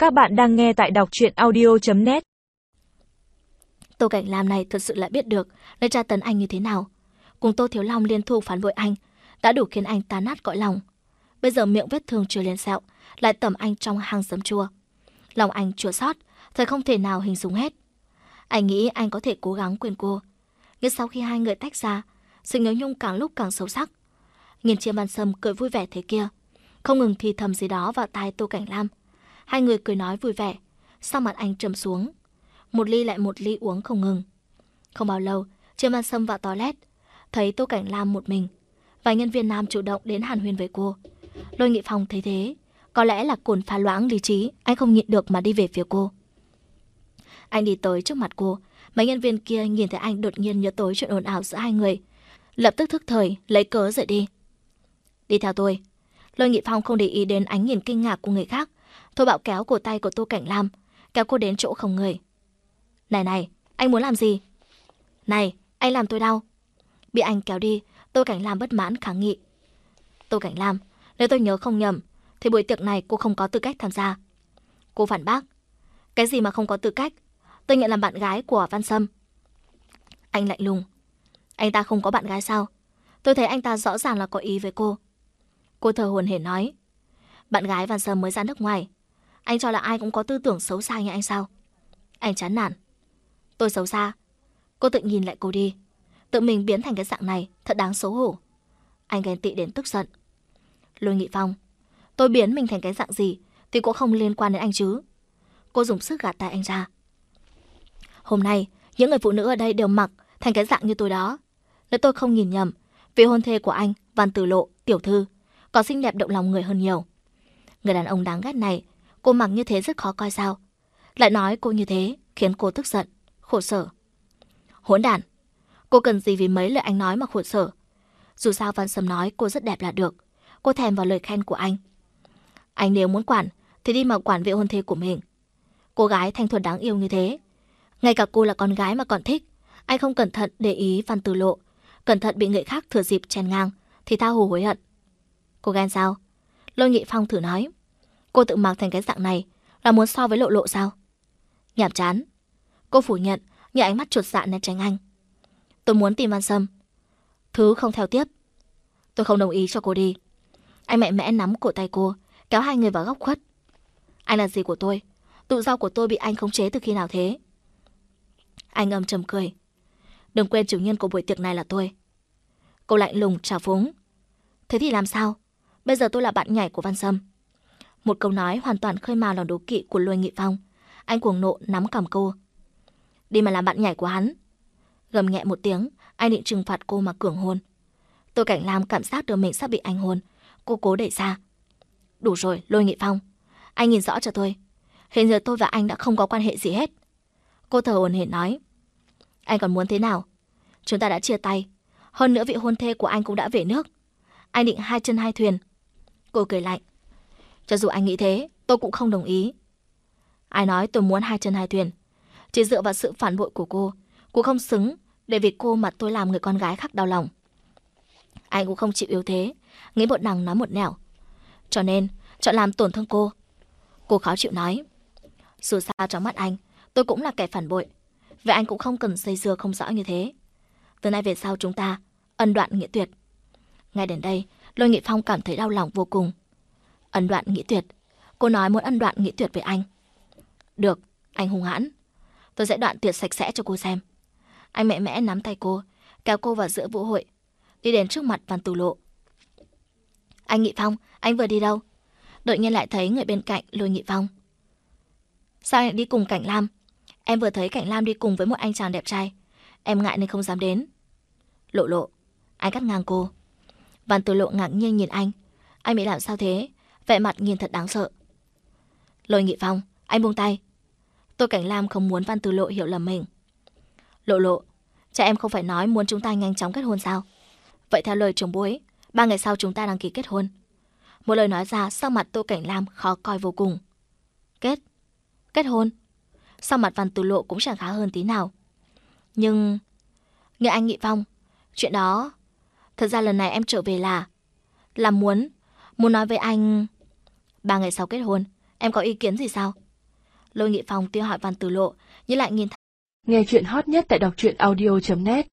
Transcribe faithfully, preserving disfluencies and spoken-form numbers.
Các bạn đang nghe tại đọc truyện audio chấm net. Tô Cảnh Lam này thật sự lại biết được nơi tra tấn anh như thế nào. Cùng Tô Thiếu Long liên thủ phản bội anh đã đủ khiến anh tan nát cõi lòng. Bây giờ miệng vết thương chưa lên sẹo lại tẩm anh trong hang giấm chua. Lòng anh chua xót, thật không thể nào hình dung hết. Anh nghĩ anh có thể cố gắng quên cô, nhưng sau khi hai người tách ra, sự nhớ nhung càng lúc càng sâu sắc. Nhìn Chiêm Văn Sâm cười vui vẻ thế kia, không ngừng thì thầm gì đó vào tai Tô Cảnh Lam. Hai người cười nói vui vẻ, sau mặt anh trầm xuống, một ly lại một ly uống không ngừng. Không bao lâu, Chiêm Văn Sâm vào toilet, thấy Tô Cảnh Lam một mình. Vài nhân viên nam chủ động đến hàn huyên với cô. Lôi Nghị Phong thấy thế, có lẽ là cồn pha loãng lý trí, anh không nhịn được mà đi về phía cô. Anh đi tới trước mặt cô, mấy nhân viên kia nhìn thấy anh đột nhiên nhớ tới chuyện ồn ào giữa hai người, lập tức thức thời lấy cớ rời đi. Đi theo tôi. Lôi Nghị Phong không để ý đến ánh nhìn kinh ngạc của người khác, thô bạo kéo cổ tay của Tô Cảnh Lam, kéo cô đến chỗ không người. Này này, anh muốn làm gì? Này, anh làm tôi đau. Bị anh kéo đi, Tô Cảnh Lam bất mãn kháng nghị. Tô Cảnh Lam, nếu tôi nhớ không nhầm, thì buổi tiệc này cô không có tư cách tham gia. Cô phản bác. Cái gì mà không có tư cách? Tôi nhận làm bạn gái của Văn Sâm. Anh lạnh lùng. Anh ta không có bạn gái sao? Tôi thấy anh ta rõ ràng là có ý với cô. Cô thở hổn hển nói. Bạn gái Văn Sâm mới ra nước ngoài. Anh cho là ai cũng có tư tưởng xấu xa như anh sao? Anh chán nản. Tôi xấu xa? Cô tự nhìn lại cô đi. Tự mình biến thành cái dạng này, thật đáng xấu hổ. Anh ghen tị đến tức giận. Lôi Nghị Phong, tôi biến mình thành cái dạng gì thì cũng không liên quan đến anh chứ. Cô dùng sức gạt tay anh ra. Hôm nay, những người phụ nữ ở đây đều mặc thành cái dạng như tôi đó. Nếu tôi không nhìn nhầm, vị hôn thê của anh, Văn Tử Lộ, tiểu thư, có xinh đẹp động lòng người hơn nhiều. Người đàn ông đáng ghét này, cô mặc như thế rất khó coi sao? Lại nói cô như thế, khiến cô tức giận, khổ sở. Hỗn đản, cô cần gì vì mấy lời anh nói mà khổ sở? Dù sao Văn Sâm nói cô rất đẹp là được. Cô thèm vào lời khen của anh. Anh nếu muốn quản, thì đi mà quản vị hôn thê của mình. Cô gái thanh thuần đáng yêu như thế, ngay cả cô là con gái mà còn thích. Anh không cẩn thận để ý Văn Tử Lộ, cẩn thận bị người khác thừa dịp chen ngang, thì tha hồ hối hận. Cô ghen sao? Lôi Nghị Phong thử nói. Cô tự mặc thành cái dạng này là muốn so với Lộ Lộ sao? Nhảm chán. Cô phủ nhận, nhưng ánh mắt chuột dạ né tránh anh. Tôi muốn tìm Văn Sâm. Thứ không theo tiếp. Tôi không đồng ý cho cô đi. Anh mạnh mẽ nắm cổ tay cô, kéo hai người vào góc khuất. Anh là gì của tôi? Tự do của tôi bị anh khống chế từ khi nào thế? Anh âm trầm cười. Đừng quên chủ nhân của buổi tiệc này là tôi. Cô lạnh lùng trào phúng. Thế thì làm sao? Bây giờ tôi là bạn nhảy của Văn Sâm. Một câu nói hoàn toàn khơi mào lòng đố kỵ của Lôi Nghị Phong. Anh cuồng nộ nắm cằm cô. Đi mà làm bạn nhảy của hắn. Gầm nhẹ một tiếng, anh định trừng phạt cô mà cưỡng hôn. Tô Cảnh Lam cảm giác được mình sắp bị anh hôn. Cô cố đẩy ra. Đủ rồi, Lôi Nghị Phong. Anh nhìn rõ cho tôi. Hiện giờ tôi và anh đã không có quan hệ gì hết. Cô thở hổn hển nói. Anh còn muốn thế nào? Chúng ta đã chia tay. Hơn nữa vị hôn thê của anh cũng đã về nước. Anh định hai chân hai thuyền. Cô cười lạnh. Cho dù anh nghĩ thế, tôi cũng không đồng ý. Ai nói tôi muốn hai chân hai thuyền? Chỉ dựa vào sự phản bội của cô, cô không xứng để vì cô mà tôi làm người con gái khác đau lòng. Anh cũng không chịu yếu thế, nghĩ một đằng nói một nẻo. Cho nên, chọn làm tổn thương cô. Cô khó chịu nói. Dù sao trong mắt anh, tôi cũng là kẻ phản bội. Vậy anh cũng không cần dây dưa không rõ như thế. Từ nay về sau chúng ta ân đoạn nghĩa tuyệt. Ngay đến đây, Lôi Nghị Phong cảm thấy đau lòng vô cùng. Ân đoạn nghĩa tuyệt? Cô nói muốn ân đoạn nghĩa tuyệt với anh. Được, anh hung hãn. Tôi sẽ đoạn tuyệt sạch sẽ cho cô xem. Anh mạnh mẽ nắm tay cô, kéo cô vào giữa vũ hội, đi đến trước mặt Văn Tử Lộ. Anh Nghị Phong, anh vừa đi đâu? Đột nhiên lại thấy người bên cạnh Lôi Nghị Phong. Sao anh lại đi cùng Cảnh Lam? Em vừa thấy Cảnh Lam đi cùng với một anh chàng đẹp trai. Em ngại nên không dám đến. Lộ Lộ, anh cắt ngang cô. Văn Tử Lộ ngạc nhiên nhìn anh. Anh bị làm sao thế? Vẻ mặt nhìn thật đáng sợ. Lôi Nghị Phong, anh buông tay. Tô Cảnh Lam không muốn Văn Tử Lộ hiểu lầm mình. Lộ Lộ, cha em không phải nói muốn chúng ta nhanh chóng kết hôn sao? Vậy theo lời chồng bố ấy, ba ngày sau chúng ta đăng ký kết hôn. Một lời nói ra, sau mặt Tô Cảnh Lam khó coi vô cùng. Kết? Kết hôn? Sau mặt Văn Tử Lộ cũng chẳng khá hơn tí nào. Nhưng... Nghe anh Nghị Phong, chuyện đó... Thật ra lần này em trở về là... Là muốn... Muốn nói với anh... Ba ngày sau kết hôn, em có ý kiến gì sao? Lôi Nghị Phong tuy hỏi Văn Tử Lộ, nhưng lại nhìn thấy. Nghe chuyện hot nhất tại đọc truyện audio chấm net